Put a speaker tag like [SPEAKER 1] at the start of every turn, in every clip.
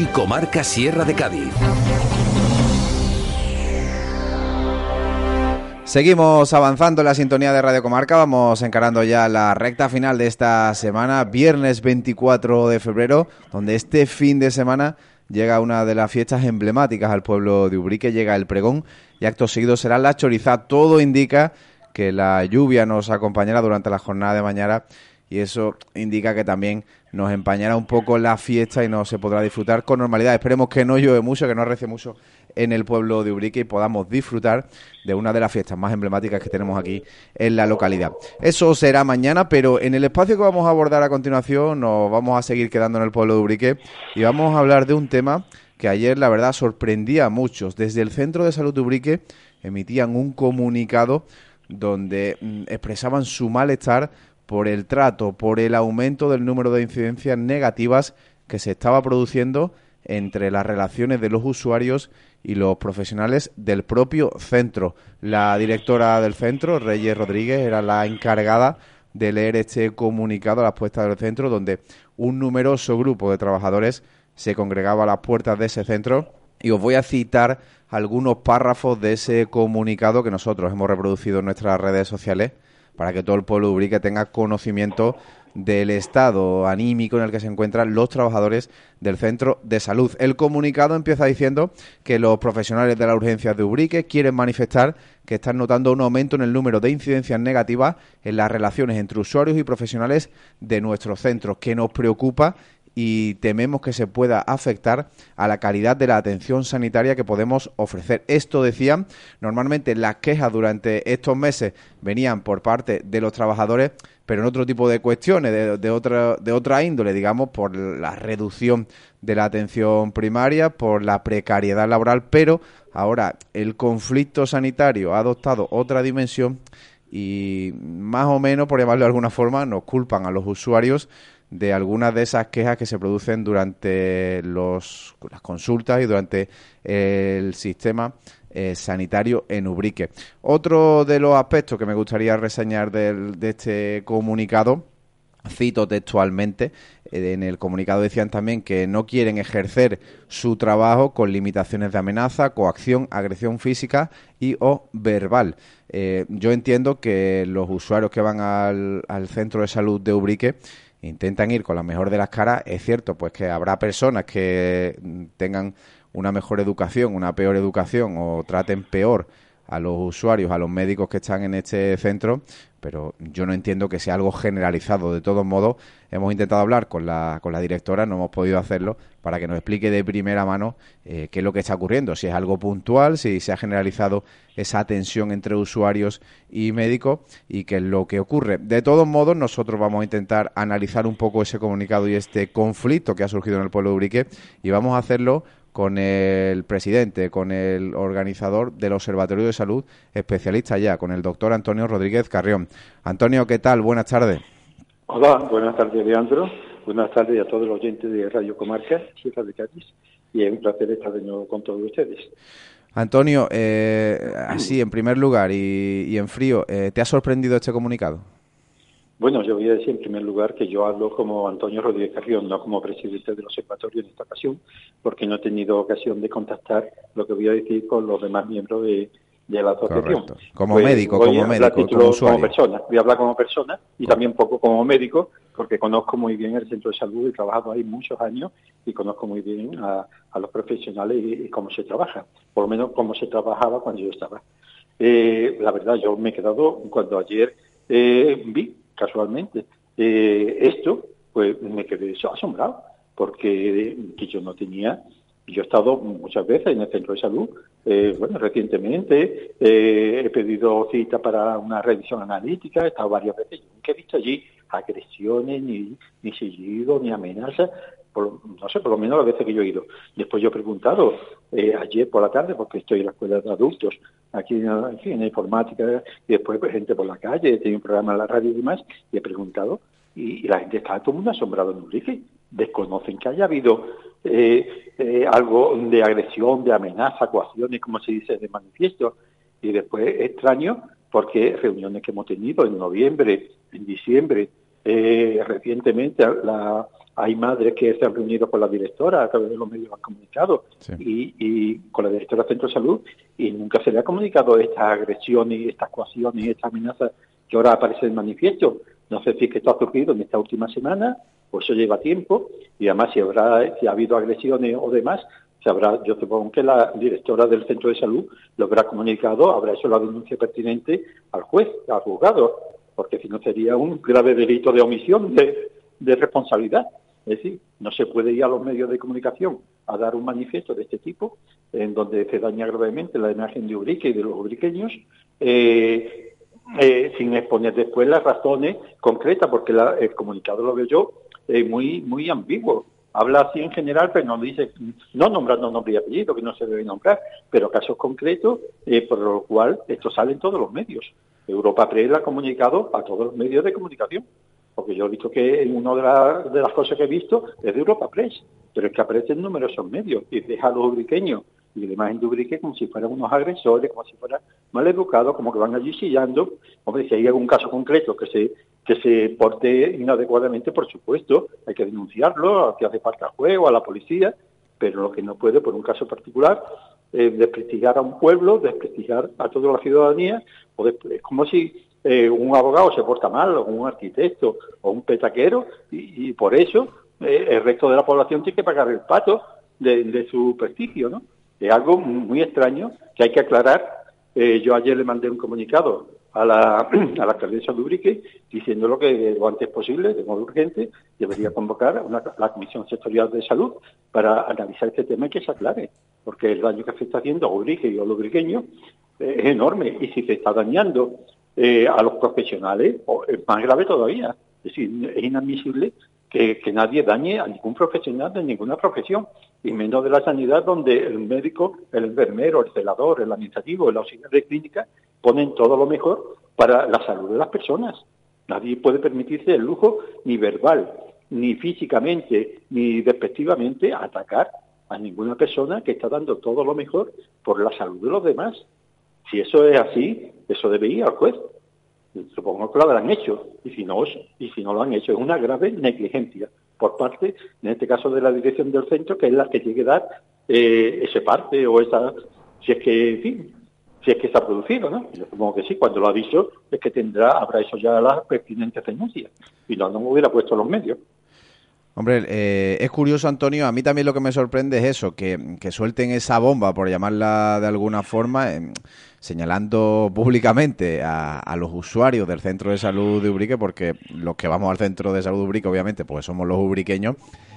[SPEAKER 1] y Comarca Sierra de Cádiz.
[SPEAKER 2] Seguimos avanzando en la sintonía de Radio Comarca, vamos encarando ya la recta final de esta semana, viernes 24 de febrero, donde este fin de semana llega una de las fiestas emblemáticas al pueblo de Ubrique, llega el pregón y acto seguido será la chorizá. Todo indica que la lluvia nos acompañará durante la jornada de mañana y eso indica que también nos empañará un poco la fiesta y no se podrá disfrutar con normalidad. Esperemos que no llueve mucho, que no arrecie mucho en el pueblo de Ubrique y podamos disfrutar de una de las fiestas más emblemáticas que tenemos aquí en la localidad. Eso será mañana, pero en el espacio que vamos a abordar a continuación nos vamos a seguir quedando en el pueblo de Ubrique y vamos a hablar de un tema que ayer, la verdad, sorprendía a muchos. Desde el Centro de Salud de Ubrique emitían un comunicado donde expresaban su malestar por el trato, por el aumento del número de incidencias negativas que se estaba produciendo entre las relaciones de los usuarios y los profesionales del propio centro. La directora del centro, Reyes Rodríguez, era la encargada de leer este comunicado a las puertas del centro, donde un numeroso grupo de trabajadores se congregaba a las puertas de ese centro. Y os voy a citar algunos párrafos de ese comunicado que nosotros hemos reproducido en nuestras redes sociales para que todo el pueblo de Ubrique tenga conocimiento del estado anímico en el que se encuentran los trabajadores del centro de salud. El comunicado empieza diciendo que los profesionales de las urgencias de Ubrique quieren manifestar que están notando un aumento en el número de incidencias negativas en las relaciones entre usuarios y profesionales de nuestros centros, que nos preocupa y tememos que se pueda afectar a la calidad de la atención sanitaria que podemos ofrecer. Esto decían, normalmente las quejas durante estos meses venían por parte de los trabajadores, pero en otro tipo de cuestiones, de otra índole, digamos, por la reducción de la atención primaria, por la precariedad laboral, pero ahora el conflicto sanitario ha adoptado otra dimensión y más o menos, por llamarlo de alguna forma, nos culpan a los usuarios de algunas de esas quejas que se producen durante las consultas y durante el sistema sanitario en Ubrique. Otro de los aspectos que me gustaría reseñar de este comunicado, cito textualmente, en el comunicado decían también que no quieren ejercer su trabajo con limitaciones de amenaza, coacción, agresión física y o verbal. Yo entiendo que los usuarios que van al centro de salud de Ubrique intentan ir con la mejor de las caras. Es cierto, pues que habrá personas que tengan una mejor educación, una peor educación o traten peor a los usuarios, a los médicos que están en este centro, pero yo no entiendo que sea algo generalizado. De todos modos, hemos intentado hablar con la directora, no hemos podido hacerlo, para que nos explique de primera mano qué es lo que está ocurriendo, si es algo puntual, si se ha generalizado esa tensión entre usuarios y médicos y qué es lo que ocurre. De todos modos, nosotros vamos a intentar analizar un poco ese comunicado y este conflicto que ha surgido en el pueblo de Ubrique y vamos a hacerlo con el presidente, con el organizador del Observatorio de Salud, especialista ya, con el doctor Antonio Rodríguez Carrión. Antonio, ¿qué tal? Buenas tardes.
[SPEAKER 3] Hola, buenas tardes, Leandro. Buenas tardes a todos los oyentes de Radio Comarca, Sierra de Cádiz. Y es un placer estar de nuevo con todos ustedes.
[SPEAKER 2] Antonio, así en primer lugar y en frío, ¿te ha sorprendido este comunicado?
[SPEAKER 3] Bueno, yo voy a decir en primer lugar que yo hablo como Antonio Rodríguez Carrión, no como presidente del observatorio en esta ocasión, porque no he tenido ocasión de contactar lo que voy a decir con los demás miembros de la asociación.
[SPEAKER 2] Correcto. Como médico, como usuario.
[SPEAKER 3] Voy a hablar como persona y también poco como médico, porque conozco muy bien el centro de salud, he trabajado ahí muchos años y conozco muy bien a los profesionales y cómo se trabaja, por lo menos cómo se trabajaba cuando yo estaba. La verdad, yo me he quedado, cuando ayer vi casualmente esto, pues me quedé asombrado, porque que yo no tenía. Yo he estado muchas veces en el centro de salud, recientemente he pedido cita para una revisión analítica, he estado varias veces, yo nunca he visto allí agresiones, ni seguido, ni amenazas, por lo menos las veces que yo he ido. Después yo he preguntado ayer por la tarde, porque estoy en la escuela de adultos, aquí en la informática, y después pues, gente por la calle, he tenido un programa en la radio y demás, y he preguntado, y la gente está todo el mundo asombrado en Ubrique. Desconocen que haya habido algo de agresión, de amenaza, coacciones, como se dice, de manifiesto. Y después extraño, porque reuniones que hemos tenido en noviembre, en diciembre, recientemente hay madres que se han reunido con la directora a través de los medios han comunicado y con la directora del Centro de Salud y nunca se le ha comunicado estas agresiones, estas coacciones, estas amenazas que ahora aparecen en manifiesto. No sé si es que esto ha surgido en esta última semana o eso lleva tiempo y además si ha habido agresiones o demás, yo supongo que la directora del Centro de Salud lo habrá comunicado, habrá hecho la denuncia pertinente al juez, al juzgado, porque si no sería un grave delito de omisión de responsabilidad. Es decir, no se puede ir a los medios de comunicación a dar un manifiesto de este tipo, en donde se daña gravemente la imagen de Ubrique y de los ubriqueños, sin exponer después las razones concretas, porque el comunicado lo veo yo muy ambiguo. Habla así en general, pero no dice, no nombrando nombre y apellido, que no se debe nombrar, pero casos concretos, por lo cual esto sale en todos los medios. Europa Press lo ha comunicado a todos los medios de comunicación, porque yo he visto que una de las cosas que he visto es de Europa Press, pero es que aparecen numerosos medios y deja a los ubriqueños y la imagen de Ubrique como si fueran unos agresores, como si fueran mal educados, como que van allí chillando. Hombre, si hay algún caso concreto que se porte inadecuadamente, por supuesto, hay que denunciarlo, que hace falta al juez o a la policía, pero lo que no puede, por un caso particular, desprestigiar a un pueblo, desprestigiar a toda la ciudadanía, es como si un abogado se porta mal, o un arquitecto, o un petaquero, y por eso el resto de la población tiene que pagar el pato de su prestigio, ¿no? Es algo muy extraño que hay que aclarar. Yo ayer le mandé un comunicado a la alcaldesa de Ubrique diciéndolo que lo antes posible, de modo urgente, debería convocar la Comisión Sectorial de Salud para analizar este tema y que se aclare, porque el daño que se está haciendo a Ubrique y a los ubriqueños es enorme, y si se está dañando a los profesionales, es más grave todavía. Es decir, es inadmisible que nadie dañe a ningún profesional de ninguna profesión, y menos de la sanidad, donde el médico, el enfermero, el celador, el administrativo, el auxiliar de clínica ponen todo lo mejor para la salud de las personas. Nadie puede permitirse el lujo, ni verbal, ni físicamente, ni despectivamente, atacar a ninguna persona que está dando todo lo mejor por la salud de los demás. Si eso es así, eso debe ir al juez. Supongo que lo habrán hecho, y si no lo han hecho, es una grave negligencia por parte, en este caso, de la dirección del centro, que es la que tiene que dar ese parte o esa, si es que se ha producido, ¿no? Yo supongo que sí, cuando lo ha dicho es que habrá hecho ya las pertinentes denuncias, y no hubiera puesto los medios.
[SPEAKER 2] Hombre, es curioso, Antonio, a mí también lo que me sorprende es eso, que suelten esa bomba, por llamarla de alguna forma, señalando públicamente a los usuarios del Centro de Salud de Ubrique, porque los que vamos al Centro de Salud de Ubrique, obviamente, pues somos los ubriqueños,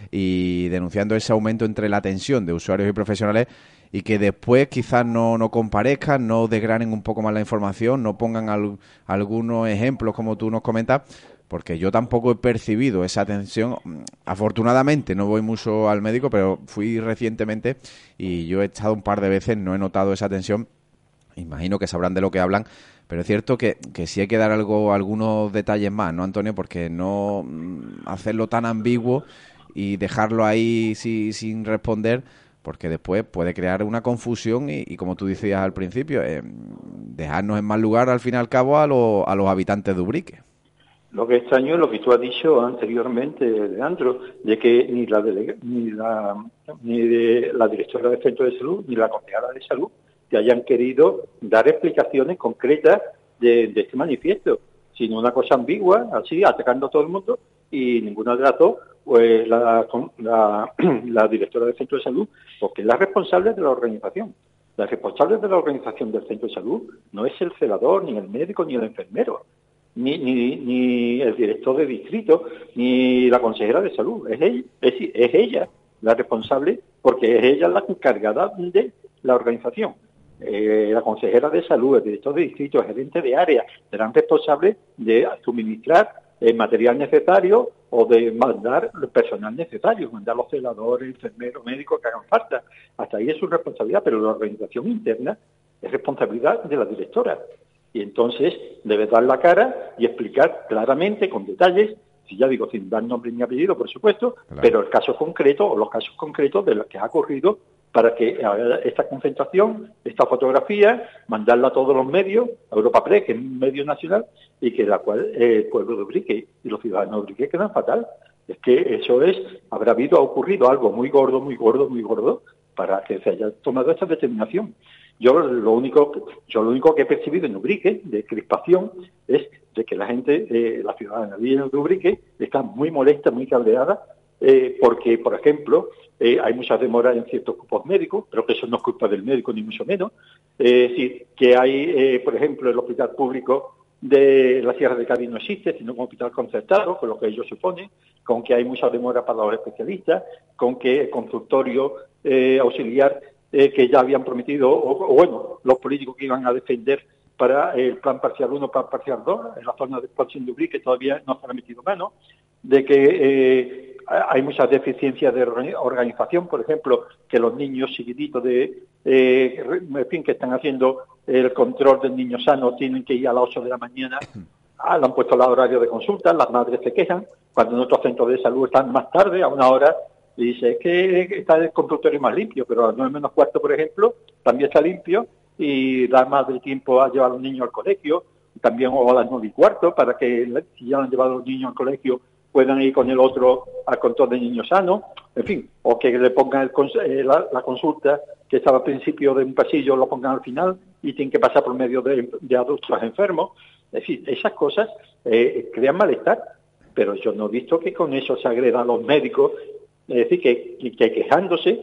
[SPEAKER 2] y denunciando ese aumento entre la tensión de usuarios y profesionales, y que después quizás no comparezcan, no desgranen un poco más la información, no pongan algunos ejemplos como tú nos comentas, porque yo tampoco he percibido esa tensión. Afortunadamente no voy mucho al médico, pero fui recientemente y yo he estado un par de veces, no he notado esa tensión. Imagino que sabrán de lo que hablan, pero es cierto que sí hay que dar algunos detalles más, ¿no, Antonio? Porque no hacerlo tan ambiguo y dejarlo ahí sin responder, porque después puede crear una confusión y como tú decías al principio, dejarnos en mal lugar al fin y al cabo a los habitantes de Ubrique.
[SPEAKER 3] Lo que extraño es lo que tú has dicho anteriormente, Leandro, de que ni la directora del Centro de Salud ni la consejera de Salud te hayan querido dar explicaciones concretas de este manifiesto, sino una cosa ambigua, así, atacando a todo el mundo, y ninguna de las dos, pues la directora del Centro de Salud, porque es la responsable de la organización. La responsable de la organización del Centro de Salud no es el celador, ni el médico, ni el enfermero, ni el director de distrito, ni la consejera de salud. Es ella la responsable, porque es ella la encargada de la organización. La consejera de salud, el director de distrito, el gerente de área serán responsables de suministrar el material necesario o de mandar el personal necesario, mandar los celadores, enfermeros, médicos que hagan falta. Hasta ahí es su responsabilidad, pero la organización interna es responsabilidad de la directora. Y entonces debe dar la cara y explicar claramente, con detalles, si ya digo, sin dar nombre ni apellido, por supuesto, claro, pero el caso concreto o los casos concretos de los que ha ocurrido, para que esta concentración, esta fotografía, mandarla a todos los medios, a Europa Press, que es un medio nacional, y que la cual el pueblo de Ubrique y los ciudadanos de Ubrique quedan fatal, Es que eso habrá ocurrido algo muy gordo, muy gordo, muy gordo, para que se haya tomado esta determinación. Yo lo único que he percibido en Ubrique, de crispación, es de que la gente, la ciudadanía de Ubrique, está muy molesta, muy cabreada, porque, por ejemplo, hay muchas demoras en ciertos grupos médicos, pero que eso no es culpa del médico, ni mucho menos. Es decir, que hay, por ejemplo, el hospital público de la Sierra de Cádiz no existe, sino un hospital concertado, con lo que ellos suponen, con que hay mucha demora para los especialistas, con que el consultorio auxiliar que ya habían prometido, o bueno, los políticos que iban a defender para el plan parcial 1, plan parcial 2, en la zona de expansión de Ubrique, que todavía no se han metido mano, de que hay muchas deficiencias de organización, por ejemplo, que los niños chiquititos en fin, que están haciendo el control del niño sano tienen que ir a las 8 de la mañana, le han puesto el horario de consulta, las madres se quejan, cuando en otros centros de salud están más tarde, a una hora, y dice, es que está el consultorio más limpio, pero a las 9 menos cuarto, por ejemplo, también está limpio, y da más de tiempo a llevar a los niños al colegio, también o a las 9 y cuarto, para que si ya han llevado a los niños al colegio, puedan ir con el otro al control de niños sanos, en fin, o que le pongan la consulta que estaba al principio de un pasillo, lo pongan al final y tienen que pasar por medio de adultos enfermos. Es decir, esas cosas crean malestar, pero yo no he visto que con eso se agreda a los médicos, es decir, que quejándose,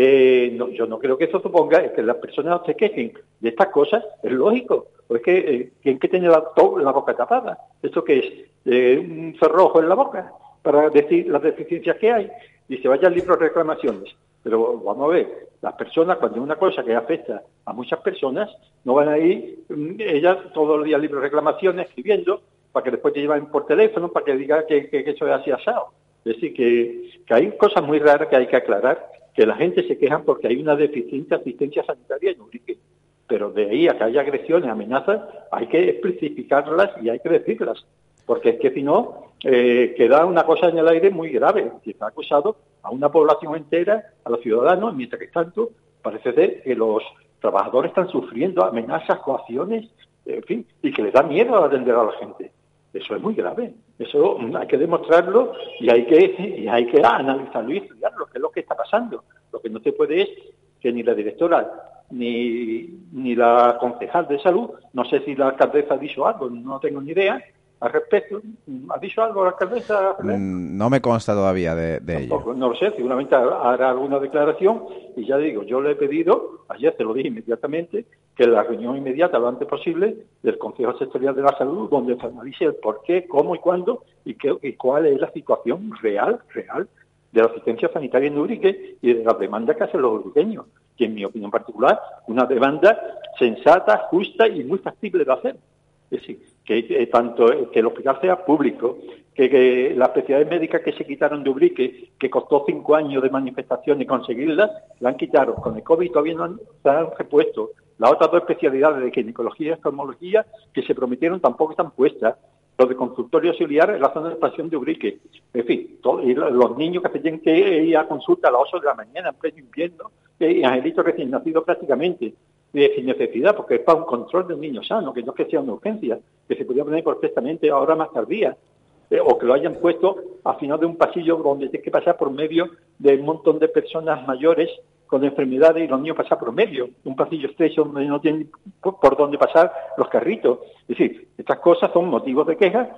[SPEAKER 3] yo no creo que eso suponga que las personas se quejen de estas cosas, es lógico, pues que tienen que tener la boca tapada. ¿Esto qué es? Un cerrojo en la boca para decir las deficiencias que hay. Dice, vaya al libro de reclamaciones. Pero vamos a ver, las personas, cuando es una cosa que afecta a muchas personas, no van a ir ellas todos los días al libro de reclamaciones escribiendo para que después te lleven por teléfono para que diga que eso es así asado. Es decir, que hay cosas muy raras que hay que aclarar, que la gente se queja porque hay una deficiente asistencia sanitaria en Ubrique. Pero de ahí a que haya agresiones, amenazas, hay que especificarlas y hay que decirlas. Porque es que si no, queda una cosa en el aire muy grave. Se está acusado a una población entera, a los ciudadanos, mientras que tanto parece ser que los trabajadores están sufriendo amenazas, coacciones, en fin, y que les da miedo atender a la gente. Eso es muy grave. Eso hay que demostrarlo y hay que analizarlo y estudiarlo, qué es lo que está pasando. Lo que no se puede es que ni la directora ni la concejal de salud, no sé si la alcaldesa ha dicho algo, no tengo ni idea al respecto. ¿Ha dicho algo la alcaldesa?
[SPEAKER 2] No me consta todavía de ello.
[SPEAKER 3] No lo sé, seguramente hará alguna declaración y ya digo, yo le he pedido, ayer te lo dije inmediatamente, que la reunión inmediata, lo antes posible, del Consejo Sectorial de la Salud, donde se analice el por qué, cómo y cuándo y cuál es la situación real de la asistencia sanitaria en Ubrique y de las demandas que hacen los ubriqueños, que en mi opinión particular, una demanda sensata, justa y muy factible de hacer. Es decir, que tanto que el hospital sea público, que las especialidades médicas que se quitaron de Ubrique, que costó 5 años de manifestación y conseguirlas, la han quitado. Con el COVID todavía no se han repuesto. Las otras 2 especialidades de ginecología y oftalmología que se prometieron tampoco están puestas. Los de consultorio auxiliar en la zona de expansión de Ubrique. En fin, y los niños que se tienen que ir a consulta a las 8 de la mañana en pleno invierno, y angelitos recién nacidos prácticamente, sin necesidad, porque es para un control del niño sano, que no es que sea una urgencia, que se podría poner perfectamente ahora más tardía, o que lo hayan puesto al final de un pasillo donde tiene que pasar por medio de un montón de personas mayores con enfermedades y los niños pasan por medio, un pasillo estrecho donde no tienen por dónde pasar los carritos. Es decir, estas cosas son motivos de queja,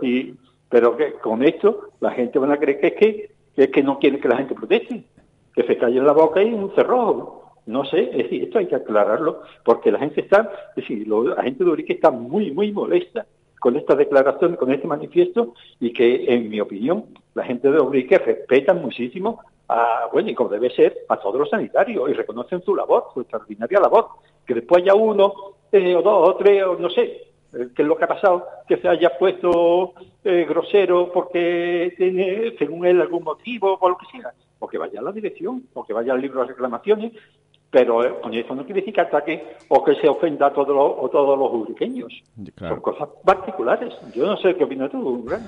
[SPEAKER 3] pero que con esto la gente va a creer que es que no quieren que la gente proteste, que se calle en la boca y un cerrojo. No sé, es decir, esto hay que aclararlo, porque la gente está, es decir, la gente de Ubrique está muy, muy molesta con esta declaración, con este manifiesto, y que, en mi opinión, la gente de Ubrique respeta muchísimo y como debe ser, a todos los sanitarios, y reconocen su labor, su extraordinaria labor. Que después haya uno, o 2, o 3, o no sé, qué es lo que ha pasado, que se haya puesto grosero porque tiene, según él, algún motivo, o lo que sea, o que vaya a la dirección, o que vaya al libro de reclamaciones, pero con eso no quiere decir que ataque o que se ofenda a todos los ubriqueños. Claro. Son cosas particulares. Yo no sé qué opinas tú, ¿verdad?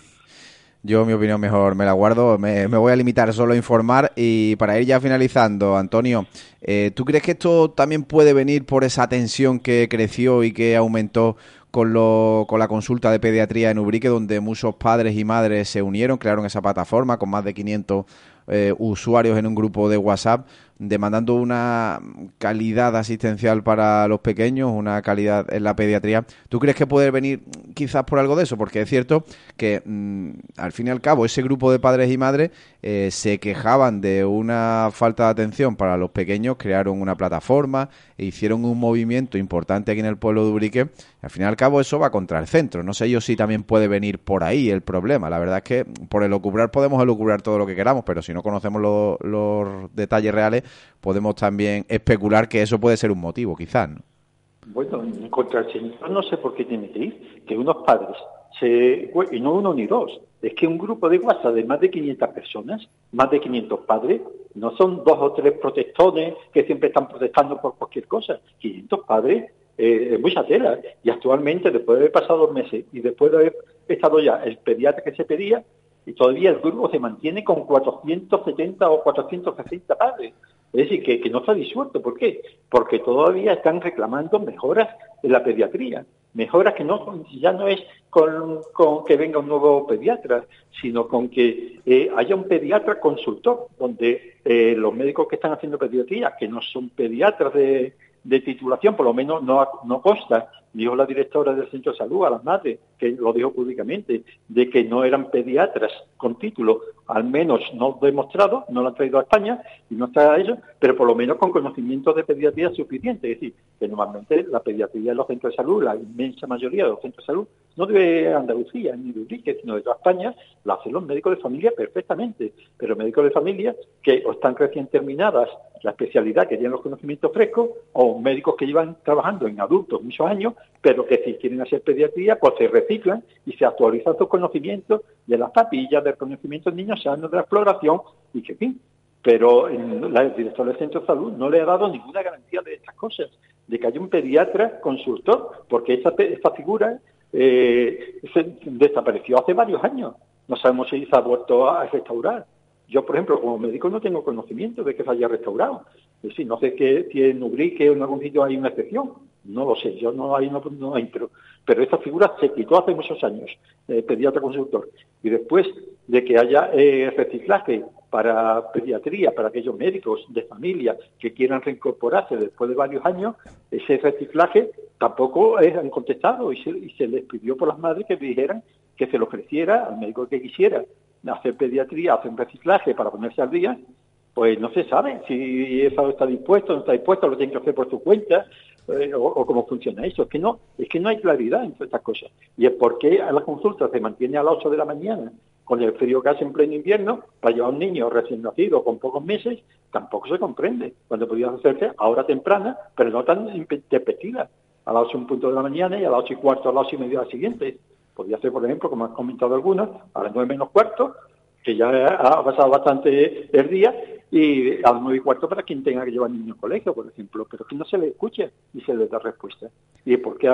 [SPEAKER 2] Yo mi opinión mejor me la guardo, me voy a limitar solo a informar. Y para ir ya finalizando, Antonio, ¿tú crees que esto también puede venir por esa tensión que creció y que aumentó con la consulta de pediatría en Ubrique, donde muchos padres y madres se unieron, crearon esa plataforma con más de 500 usuarios en un grupo de WhatsApp, demandando una calidad asistencial para los pequeños, una calidad en la pediatría. ¿Tú crees que puede venir quizás por algo de eso? Porque es cierto que al fin y al cabo ese grupo de padres y madres se quejaban de una falta de atención para los pequeños, crearon una plataforma e hicieron un movimiento importante aquí en el pueblo de Ubrique. Al fin y al cabo eso va contra el centro. No sé yo si también puede venir por ahí el problema. La verdad es que por elucubrar podemos elucubrar todo lo que queramos, pero si no conocemos los detalles reales, podemos también especular que eso puede ser un motivo, quizás, ¿no?
[SPEAKER 3] Bueno, contra el señor no sé por qué tiene que ir, que unos padres, y no uno ni dos, es que un grupo de WhatsApp de más de 500 personas, más de 500 padres, no son 2 o 3 protestones que siempre están protestando por cualquier cosa, 500 padres, es mucha tela, y actualmente, después de haber pasado 2 meses, y después de haber estado ya el pediatra que se pedía, y todavía el grupo se mantiene con 470 o 460 padres. Es decir, que no está disuelto. ¿Por qué? Porque todavía están reclamando mejoras en la pediatría. Mejoras que ya no es con que venga un nuevo pediatra, sino con que haya un pediatra consultor, donde los médicos que están haciendo pediatría, que no son pediatras de titulación, por lo menos no consta, dijo la directora del centro de salud a las madres, que lo dijo públicamente, de que no eran pediatras con título, al menos no demostrado, no lo han traído a España, y no está a ello, pero por lo menos con conocimientos de pediatría suficiente. Es decir, que normalmente la pediatría en los centros de salud, la inmensa mayoría de los centros de salud, no de Andalucía ni de Ubrique, sino de toda España, la hacen los médicos de familia perfectamente, pero médicos de familia que o están recién terminadas la especialidad, que tienen los conocimientos frescos, o médicos que llevan trabajando en adultos muchos años, pero que si quieren hacer pediatría, pues se reciclan y se actualizan sus conocimientos de las papillas, del conocimiento de niños sanos, de la exploración, y que en fin. Pero el director del centro de salud no le ha dado ninguna garantía de estas cosas, de que haya un pediatra consultor, porque esta figura se desapareció hace varios años. No sabemos si se ha vuelto a restaurar. Yo, por ejemplo, como médico no tengo conocimiento de que se haya restaurado. Es decir, no sé si en Ubrique o en algún sitio hay una excepción. No lo sé, yo no hay, pero esta figura se quitó hace muchos años, pediatra consultor. Y después de que haya reciclaje para pediatría, para aquellos médicos de familia que quieran reincorporarse después de varios años, ese reciclaje tampoco han contestado y se les pidió por las madres que dijeran que se le ofreciera al médico que quisiera hacer pediatría, hacer un reciclaje para ponerse al día. Pues no se sabe si eso está dispuesto, no está dispuesto, lo tienen que hacer por su cuenta, o cómo funciona eso. Es que no hay claridad en todas estas cosas. Y es porque a la consulta se mantiene a las 8 de la mañana, con el frío que hace en pleno invierno, para llevar a un niño recién nacido con pocos meses, tampoco se comprende. Cuando podías hacerse a hora temprana, pero no tan tempestiva, a las 8 en punto de la mañana y a las 8 y cuarto, a las 8 y media de la siguiente. Podría ser, por ejemplo, como han comentado algunos, a las 9 menos cuarto, que ya ha pasado bastante el día, y a las 9 y cuarto para quien tenga que llevar niños al colegio, por ejemplo, pero que no se le escuche y se le da respuesta. Y porque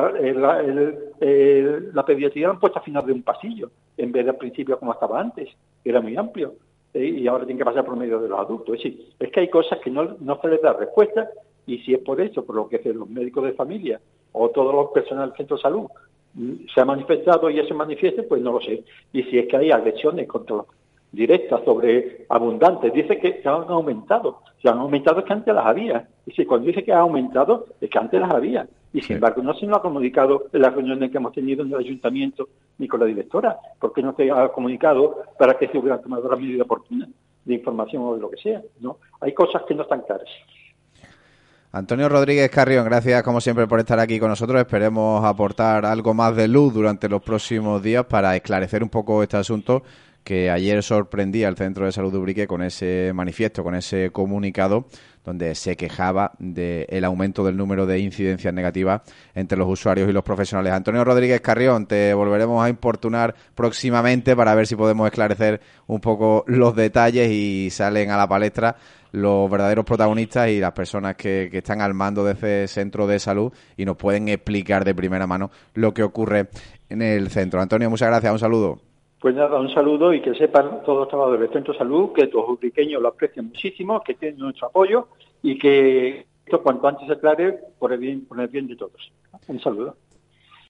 [SPEAKER 3] la pediatría la han puesto al final de un pasillo, en vez de al principio como estaba antes, que era muy amplio, y ahora tiene que pasar por medio de los adultos. Es decir, es que hay cosas que no se les da respuesta, y si es por eso, por lo que hacen los médicos de familia o todos los personal del centro de salud, se ha manifestado y eso manifieste, pues no lo sé. Y si es que hay agresiones contra los directas sobre abundantes, dice que se han aumentado. Se han aumentado es que antes las había. Y si cuando dice que ha aumentado, es que antes las había. Y sin embargo, no se nos ha comunicado en las reuniones que hemos tenido en el ayuntamiento ni con la directora, porque no se ha comunicado para que se hubieran tomado las medidas oportunas de información o de lo que sea. No, hay cosas que no están claras.
[SPEAKER 2] Antonio Rodríguez Carrión, gracias como siempre por estar aquí con nosotros. Esperemos aportar algo más de luz durante los próximos días para esclarecer un poco este asunto que ayer sorprendía al Centro de Salud de Ubrique con ese manifiesto, con ese comunicado donde se quejaba del aumento del número de incidencias negativas entre los usuarios y los profesionales. Antonio Rodríguez Carrión, te volveremos a importunar próximamente para ver si podemos esclarecer un poco los detalles y salen a la palestra los verdaderos protagonistas y las personas que están al mando de ese centro de salud y nos pueden explicar de primera mano lo que ocurre en el centro. Antonio, muchas gracias, un saludo.
[SPEAKER 3] Pues nada, un saludo y que sepan todos los trabajadores del Centro de Salud que los ubriqueños lo aprecian muchísimo, que tienen nuestro apoyo y que esto cuanto antes se aclare por el bien de todos. Un saludo.